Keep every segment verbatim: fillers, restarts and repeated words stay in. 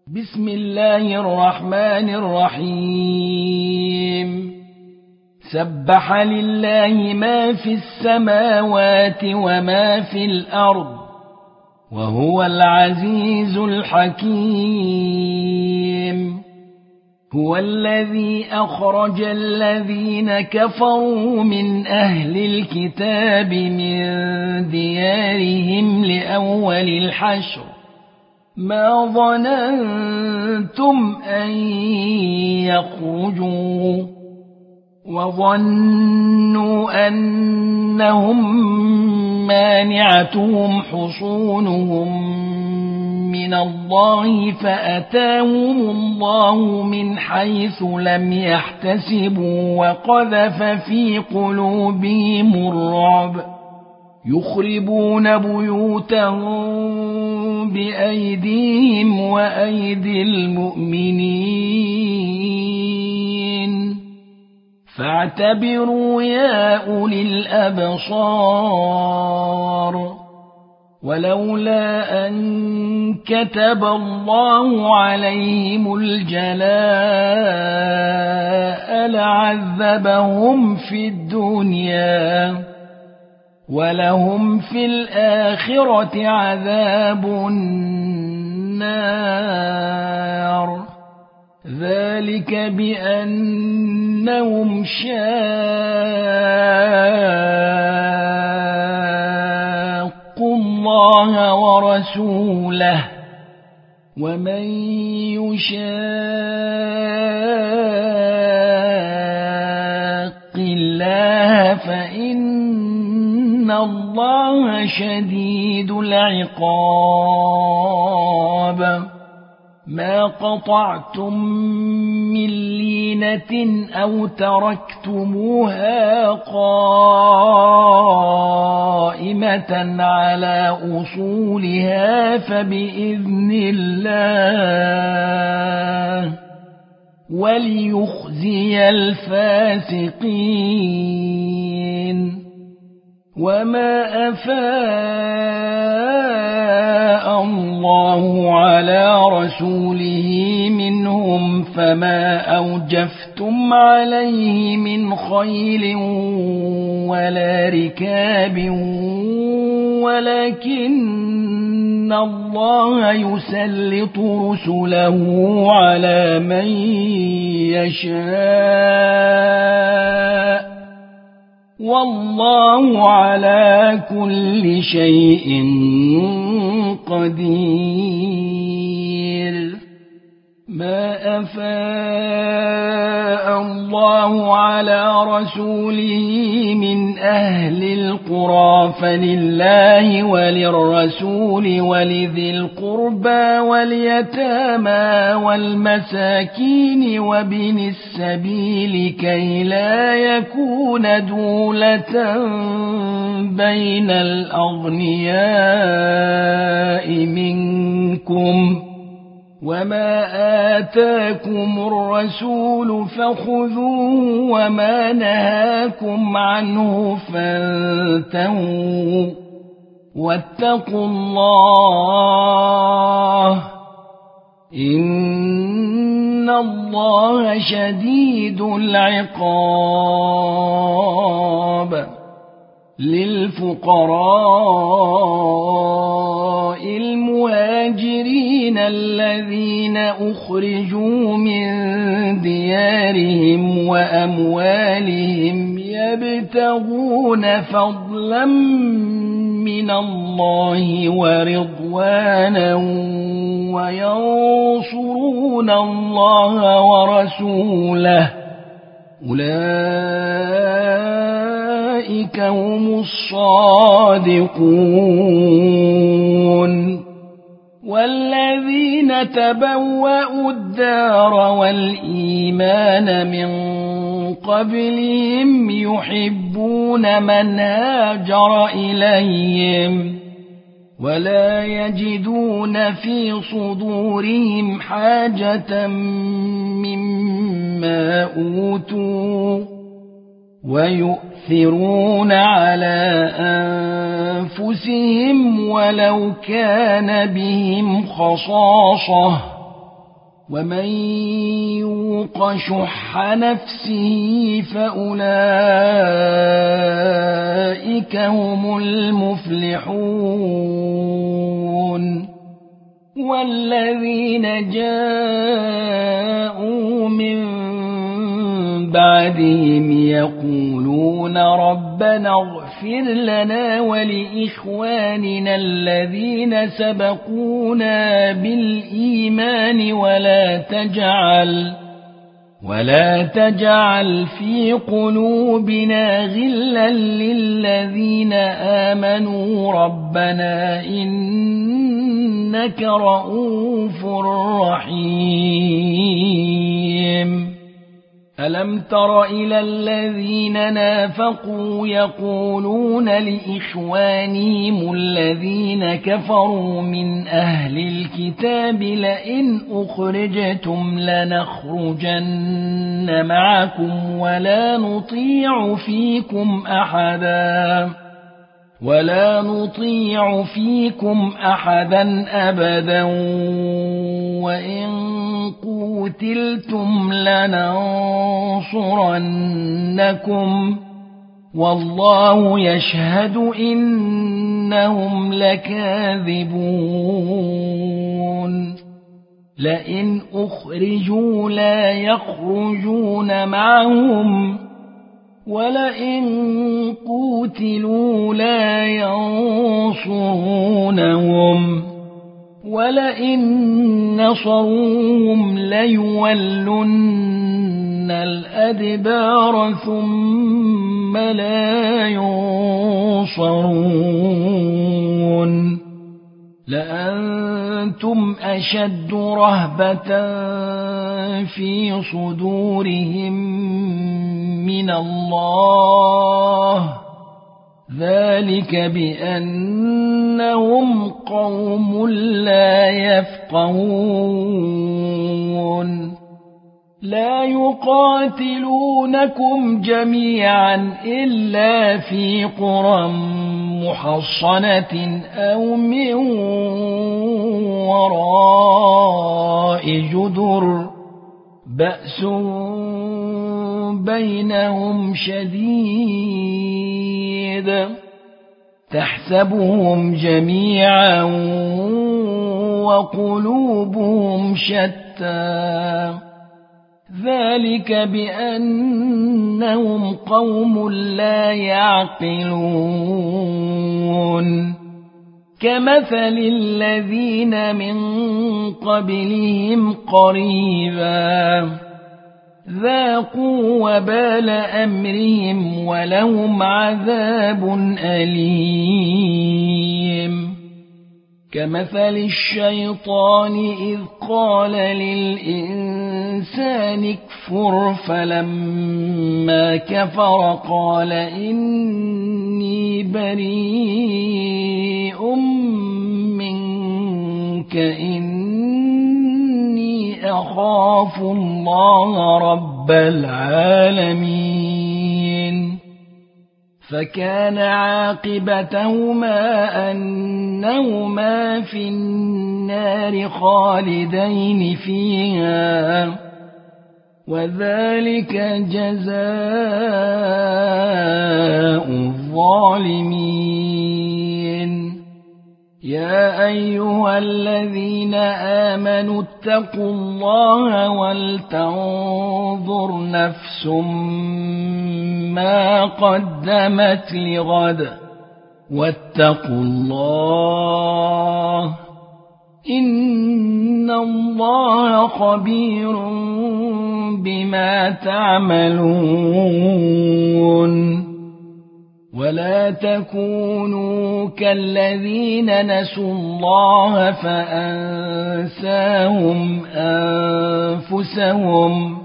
بسم الله الرحمن الرحيم سبح لله ما في السماوات وما في الأرض وهو العزيز الحكيم هو الذي أخرج الذين كفروا من أهل الكتاب من ديارهم لأول الحشر ما ظننتم أن يخرجوا وظنوا أنهم مانعتهم حصونهم من الله فأتاهم الله من حيث لم يحتسبوا وقذف في قلوبهم الرعب يخربون بيوتهم بأيديهم وأيدي المؤمنين فاعتبروا يا أولي الأبصار ولولا أن كتب الله عليهم الجلاء لعذبهم في الدنيا ولهم في الآخرة عذاب النار ذلك بأنهم شاقوا الله ورسوله ومن يشاق الله فإن إن الله شديد العقاب ما قطعتم من لينة أو تركتموها قائمة على أصولها فبإذن الله وليخزي الفاسقين وما أفاء الله على رسوله منهم فما أوجفتم عليه من خيل ولا ركاب ولكن الله يسلط رسله على من يشاء والله على كل شيء قدير ما أفاء الله على رسوله من أهل القرى فلله وللرسول ولذي القربى واليتامى والمساكين وابن السبيل كي لا يكون دولة بين الأغنياء منكم وما آتاكم الرسول فخذوه وما نهاكم عنه فانتهوا واتقوا الله إن الله شديد العقاب للفقراء المهاجرين الذين أخرجوا من ديارهم وأموالهم يبتغون فضلا من الله ورضوانا وينصرون الله ورسوله أولئك هم الصادقون والذين تبوأوا الدار والإيمان من قبلهم يحبون من هاجر إليهم ولا يجدون في صدورهم حاجة مما أوتوا ويؤثرون على أنفسهم ولو كان بهم خصاصة ومن يوق شح نفسه فأولئك هم المفلحون والذين جاءوا من بعدهم يقولون ربنا اغفر لنا ولإخواننا الذين سبقونا بالإيمان ولا تجعل ولا تجعل في قلوبنا غلا للذين آمنوا ربنا إنك رؤوف رحيم ألم تر إلى الذين نافقوا يقولون لإخوانهم الذين كفروا من أهل الكتاب لئن أخرجتم لنخرجن معكم ولا نطيع فيكم أحدا ولا نطيع فيكم أحدا أبدا وإن قوتلتم لننصرنكم والله يشهد إنهم لكاذبون لئن أخرجوا لا يخرجون معهم ولئن قوتلوا لا ينصرونهم ولئن نصروهم ليولن الأدبار ثم لا ينصرون لأنتم أشد رهبة في صدورهم من الله ذلك بأنهم قوم لا يفقهون لا يقاتلونكم جميعا إلا في قرى محصنة أو من وراء جدر بأس بينهم شديد تحسبهم جميعا وقلوبهم شتى ذلك بأنهم قوم لا يعقلون كمثل الذين من قبلهم قريبا ذاقوا وبال أمرهم ولهم عذاب أليم كمثل الشيطان إذ قال للإنسان اكفر فلما كفر قال إني بريء منك إني أخاف الله رب العالمين فكان عاقبتهما أنهما في النار خالدين فيها وذلك جزاء الظالمين يا أيها الذين آمنوا اتقوا الله ولتنظر نفس ما قدمت لغد واتقوا الله إن الله خبير بما تعملون ولا تكونوا كالذين نسوا الله فأنساهم أنفسهم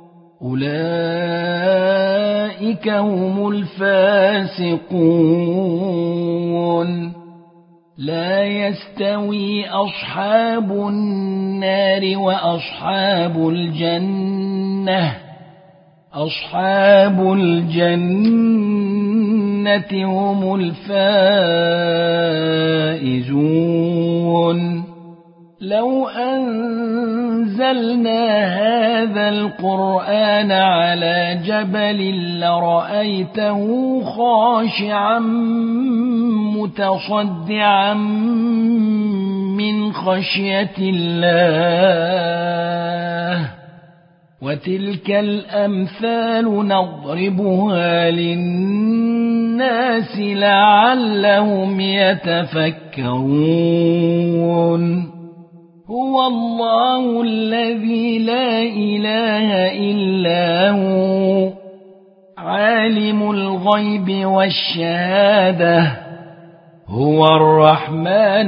أولئك هم الفاسقون لا يستوي أصحاب النار وأصحاب الجنة أصحاب الجنة هم الفائزون لو أنزلنا أنزلنا هذا القرآن على جبل لرأيته خاشعا متصدعا من خشية الله وتلك الأمثال نضربها للناس لعلهم يتفكرون هو الله الذي لا إله إلا هو عالم الغيب والشهادة هو الرحمن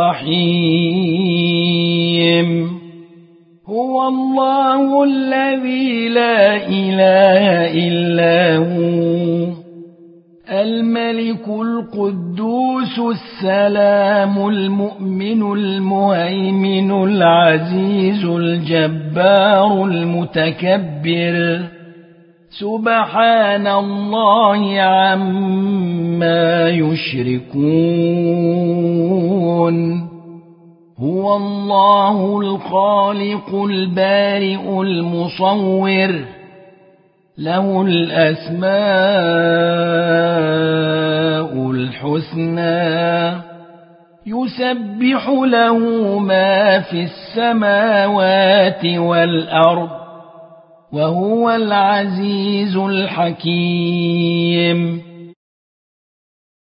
الرحيم هو الله الذي لا إله إلا هو الملك القدوس السلام المؤمن المهيمن العزيز الجبار المتكبر سبحان الله عما يشركون هو الله الخالق البارئ المصور له الأسماء الحسنى يسبح له ما في السماوات والأرض وهو العزيز الحكيم